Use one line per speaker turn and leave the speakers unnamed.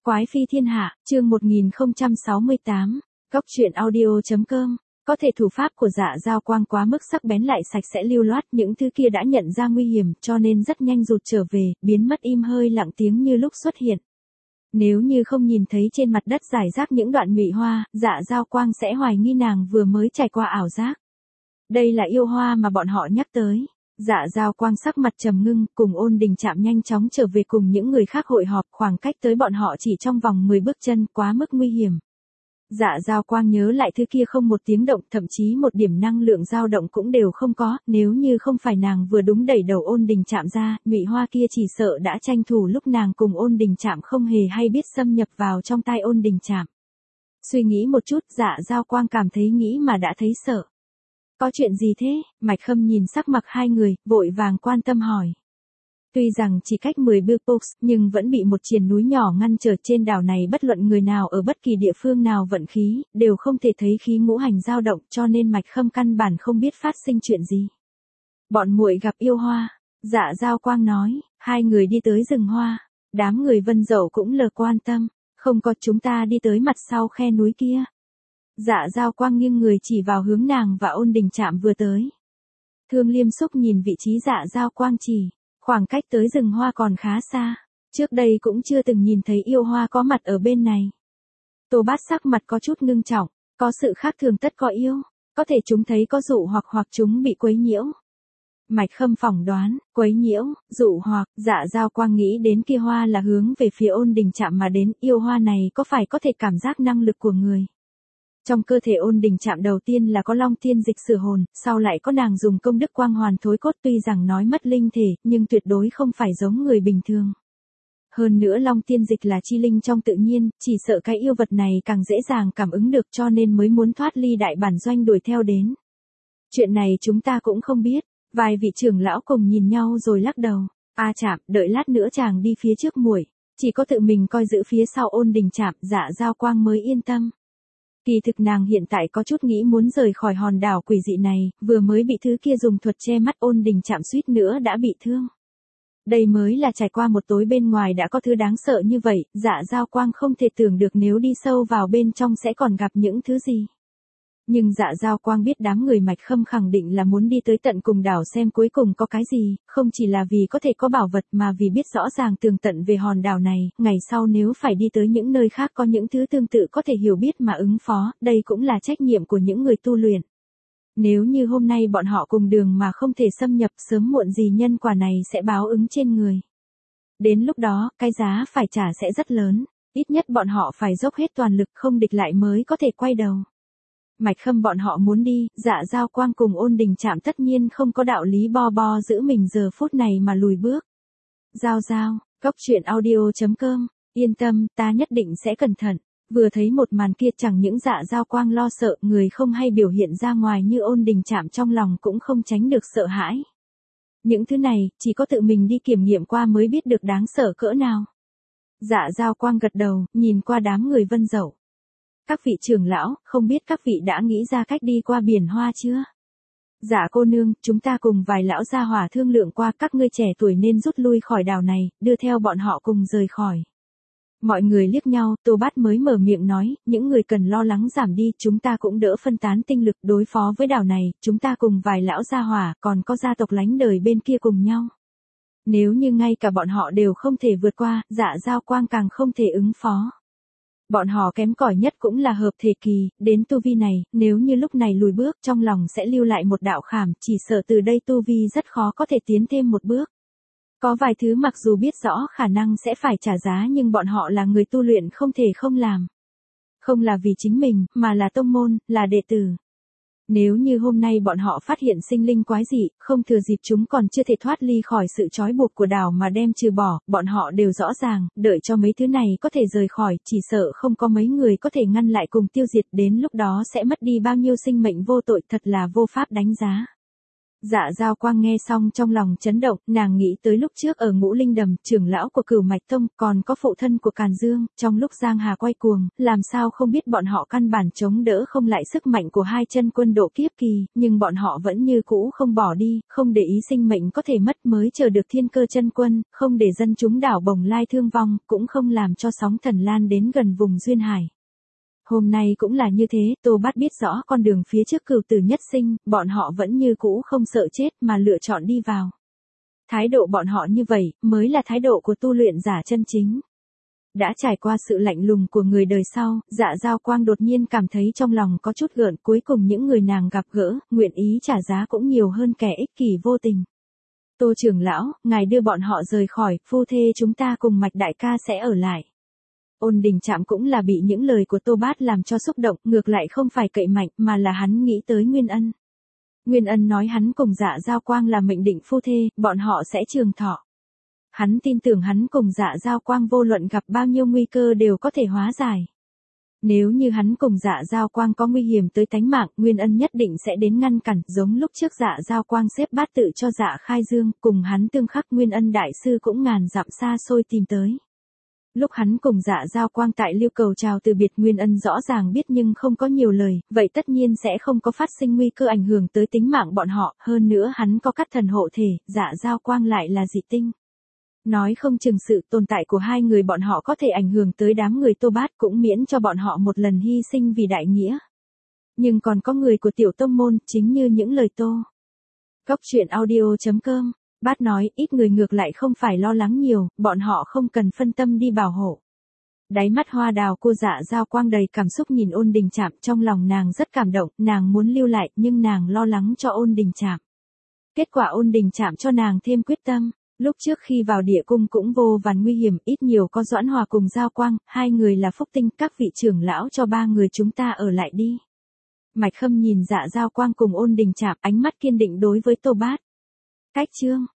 Quái phi thiên hạ, chương 1068, Góc truyện audio.com. Có thể thủ pháp của Dạ Dao Quang quá mức sắc bén lại sạch sẽ lưu loát, những thứ kia đã nhận ra nguy hiểm, cho nên rất nhanh rụt trở về, biến mất im hơi lặng tiếng như lúc xuất hiện. Nếu như không nhìn thấy trên mặt đất rải rác những đoạn nhụy hoa, Dạ Dao Quang sẽ hoài nghi nàng vừa mới trải qua ảo giác. Đây là yêu hoa mà bọn họ nhắc tới. Dạ Dao Quang sắc mặt trầm ngưng, cùng Ôn Đình Trạm nhanh chóng trở về cùng những người khác hội họp, khoảng cách tới bọn họ chỉ trong vòng 10 bước chân, quá mức nguy hiểm. Dạ Dao Quang nhớ lại thứ kia không một tiếng động, thậm chí một điểm năng lượng dao động cũng đều không có, nếu như không phải nàng vừa đúng đẩy đầu Ôn Đình Trạm ra, nhụy hoa kia chỉ sợ đã tranh thủ lúc nàng cùng Ôn Đình Trạm không hề hay biết xâm nhập vào trong tai Ôn Đình Trạm. Suy nghĩ một chút, Dạ Dao Quang cảm thấy nghĩ mà đã thấy sợ. Có chuyện gì thế? Mạch Khâm nhìn sắc mặt hai người, vội vàng quan tâm hỏi. Tuy rằng chỉ cách 10 bước box, nhưng vẫn bị một triền núi nhỏ ngăn trở. Trên đảo này bất luận người nào ở bất kỳ địa phương nào vận khí, đều không thể thấy khí ngũ hành dao động, cho nên Mạch Khâm căn bản không biết phát sinh chuyện gì. Bọn muội gặp yêu hoa. Dạ Dao Quang nói, hai người đi tới rừng hoa. Đám người Vân Dậu cũng lờ quan tâm. Không có, chúng ta đi tới mặt sau khe núi kia. Dạ Dao Quang nghiêng người chỉ vào hướng nàng và Ôn Đình Trạm vừa tới. Thương Liêm Xúc nhìn vị trí Dạ Dao Quang chỉ, khoảng cách tới rừng hoa còn khá xa, trước đây cũng chưa từng nhìn thấy yêu hoa có mặt ở bên này. Tô Bát sắc mặt có chút ngưng trọng, có sự khác thường tất có yêu, có thể chúng thấy có dụ hoặc chúng bị quấy nhiễu. Mạch Khâm phỏng đoán, quấy nhiễu, dụ hoặc, Dạ Dao Quang nghĩ đến kia hoa là hướng về phía Ôn Đình Trạm mà đến, yêu hoa này có phải có thể cảm giác năng lực của người. Trong cơ thể Ôn Đình Trạm đầu tiên là có Long Tiên Dịch sửa hồn, sau lại có nàng dùng công đức quang hoàn thối cốt, tuy rằng nói mất linh thể, nhưng tuyệt đối không phải giống người bình thường. Hơn nữa Long Tiên Dịch là chi linh trong tự nhiên, chỉ sợ cái yêu vật này càng dễ dàng cảm ứng được, cho nên mới muốn thoát ly đại bản doanh đuổi theo đến. Chuyện này chúng ta cũng không biết, vài vị trưởng lão cùng nhìn nhau rồi lắc đầu. A Trạm, đợi lát nữa chàng đi phía trước muội, chỉ có tự mình coi giữ phía sau Ôn Đình Trạm, Dạ Dao Quang mới yên tâm. Kỳ thực nàng hiện tại có chút nghĩ muốn rời khỏi hòn đảo quỷ dị này, vừa mới bị thứ kia dùng thuật che mắt, Ôn Đình Trạm suýt nữa đã bị thương. Đây mới là trải qua một tối bên ngoài đã có thứ đáng sợ như vậy, Dạ Dao Quang không thể tưởng được nếu đi sâu vào bên trong sẽ còn gặp những thứ gì. Nhưng Dạ Dao Quang biết đám người Mạch Khâm khẳng định là muốn đi tới tận cùng đảo xem cuối cùng có cái gì, không chỉ là vì có thể có bảo vật mà vì biết rõ ràng tường tận về hòn đảo này, ngày sau nếu phải đi tới những nơi khác có những thứ tương tự có thể hiểu biết mà ứng phó, đây cũng là trách nhiệm của những người tu luyện. Nếu như hôm nay bọn họ cùng đường mà không thể xâm nhập, sớm muộn gì nhân quả này sẽ báo ứng trên người. Đến lúc đó, cái giá phải trả sẽ rất lớn, ít nhất bọn họ phải dốc hết toàn lực, không địch lại mới có thể quay đầu. Mạch Khâm bọn họ muốn đi, Dạ Dao Quang cùng Ôn Đình Trạm tất nhiên không có đạo lý bo giữ mình giờ phút này mà lùi bước. Giao, Góc truyện audio.com, yên tâm, ta nhất định sẽ cẩn thận. Vừa thấy một màn kia chẳng những Dạ Dao Quang lo sợ, người không hay biểu hiện ra ngoài như Ôn Đình Trạm trong lòng cũng không tránh được sợ hãi. Những thứ này, chỉ có tự mình đi kiểm nghiệm qua mới biết được đáng sợ cỡ nào. Dạ Dao Quang gật đầu, nhìn qua đám người Vân Dậu. Các vị trưởng lão, không biết các vị đã nghĩ ra cách đi qua biển hoa chưa? Dạ cô nương, chúng ta cùng vài lão gia hỏa thương lượng qua, các ngươi trẻ tuổi nên rút lui khỏi đảo này, đưa theo bọn họ cùng rời khỏi. Mọi người liếc nhau, Tô Bát mới mở miệng nói, những người cần lo lắng giảm đi, chúng ta cũng đỡ phân tán tinh lực đối phó với đảo này, chúng ta cùng vài lão gia hỏa, còn có gia tộc lánh đời bên kia cùng nhau. Nếu như ngay cả bọn họ đều không thể vượt qua, Dạ Dao Quang càng không thể ứng phó. Bọn họ kém cỏi nhất cũng là hợp thể kỳ, đến tu vi này, nếu như lúc này lùi bước trong lòng sẽ lưu lại một đạo khảm, chỉ sợ từ đây tu vi rất khó có thể tiến thêm một bước. Có vài thứ mặc dù biết rõ khả năng sẽ phải trả giá nhưng bọn họ là người tu luyện không thể không làm. Không là vì chính mình, mà là tông môn, là đệ tử. Nếu như hôm nay bọn họ phát hiện sinh linh quái dị, không thừa dịp chúng còn chưa thể thoát ly khỏi sự trói buộc của đảo mà đem trừ bỏ, bọn họ đều rõ ràng, đợi cho mấy thứ này có thể rời khỏi, chỉ sợ không có mấy người có thể ngăn lại cùng tiêu diệt, đến lúc đó sẽ mất đi bao nhiêu sinh mệnh vô tội, thật là vô pháp đánh giá. Dạ Giao Quang nghe xong trong lòng chấn động, nàng nghĩ tới lúc trước ở Ngũ Linh Đầm, trưởng lão của Cửu Mạch Tông, còn có phụ thân của Càn Dương, trong lúc Giang Hà quay cuồng, làm sao không biết bọn họ căn bản chống đỡ không lại sức mạnh của hai chân quân độ kiếp kỳ, nhưng bọn họ vẫn như cũ không bỏ đi, không để ý sinh mệnh có thể mất mới chờ được thiên cơ chân quân, không để dân chúng đảo Bồng Lai thương vong, cũng không làm cho sóng thần lan đến gần vùng duyên hải. Hôm nay cũng là như thế, Tô Bát biết rõ con đường phía trước cửu tử nhất sinh, bọn họ vẫn như cũ không sợ chết mà lựa chọn đi vào. Thái độ bọn họ như vậy, mới là thái độ của tu luyện giả chân chính. Đã trải qua sự lạnh lùng của người đời sau, Dạ Giao Quang đột nhiên cảm thấy trong lòng có chút gợn, cuối cùng những người nàng gặp gỡ, nguyện ý trả giá cũng nhiều hơn kẻ ích kỷ vô tình. Tô trưởng lão, ngài đưa bọn họ rời khỏi, phu thê chúng ta cùng Mạch đại ca sẽ ở lại. Ôn Đình Trạm cũng là bị những lời của Tô Bát làm cho xúc động, ngược lại không phải cậy mạnh mà là hắn nghĩ tới Nguyên Ân. Nguyên Ân nói hắn cùng Dạ Giao Quang là mệnh định phu thê, bọn họ sẽ trường thọ. Hắn tin tưởng hắn cùng Dạ Giao Quang vô luận gặp bao nhiêu nguy cơ đều có thể hóa giải. Nếu như hắn cùng Dạ Giao Quang có nguy hiểm tới tánh mạng, Nguyên Ân nhất định sẽ đến ngăn cản, giống lúc trước Dạ Giao Quang xếp bát tự cho Dạ Khai Dương, cùng hắn tương khắc Nguyên Ân đại sư cũng ngàn dặm xa xôi tìm tới. Lúc hắn cùng Dạ Giao Quang tại Lưu Cầu chào từ biệt, Nguyên Ân rõ ràng biết nhưng không có nhiều lời, vậy tất nhiên sẽ không có phát sinh nguy cơ ảnh hưởng tới tính mạng bọn họ, hơn nữa hắn có cắt thần hộ thể, Dạ Giao Quang lại là dị tinh. Nói không chừng sự tồn tại của hai người bọn họ có thể ảnh hưởng tới đám người Tô Bát, cũng miễn cho bọn họ một lần hy sinh vì đại nghĩa. Nhưng còn có người của tiểu tông môn, chính như những lời Tô. Cốc.audio.com Bát nói, ít người ngược lại không phải lo lắng nhiều, bọn họ không cần phân tâm đi bảo hộ. Đáy mắt hoa đào cô Dạ Giao Quang đầy cảm xúc nhìn Ôn Đình Trạm, trong lòng nàng rất cảm động, nàng muốn lưu lại, nhưng nàng lo lắng cho Ôn Đình Trạm. Kết quả Ôn Đình Trạm cho nàng thêm quyết tâm. Lúc trước khi vào địa cung cũng vô vàn nguy hiểm, ít nhiều có Doãn Hòa cùng Giao Quang, hai người là phúc tinh, các vị trưởng lão cho ba người chúng ta ở lại đi. Mạch Khâm nhìn Dạ Giao Quang cùng Ôn Đình Trạm, ánh mắt kiên định đối với Tô Bát. Cách chương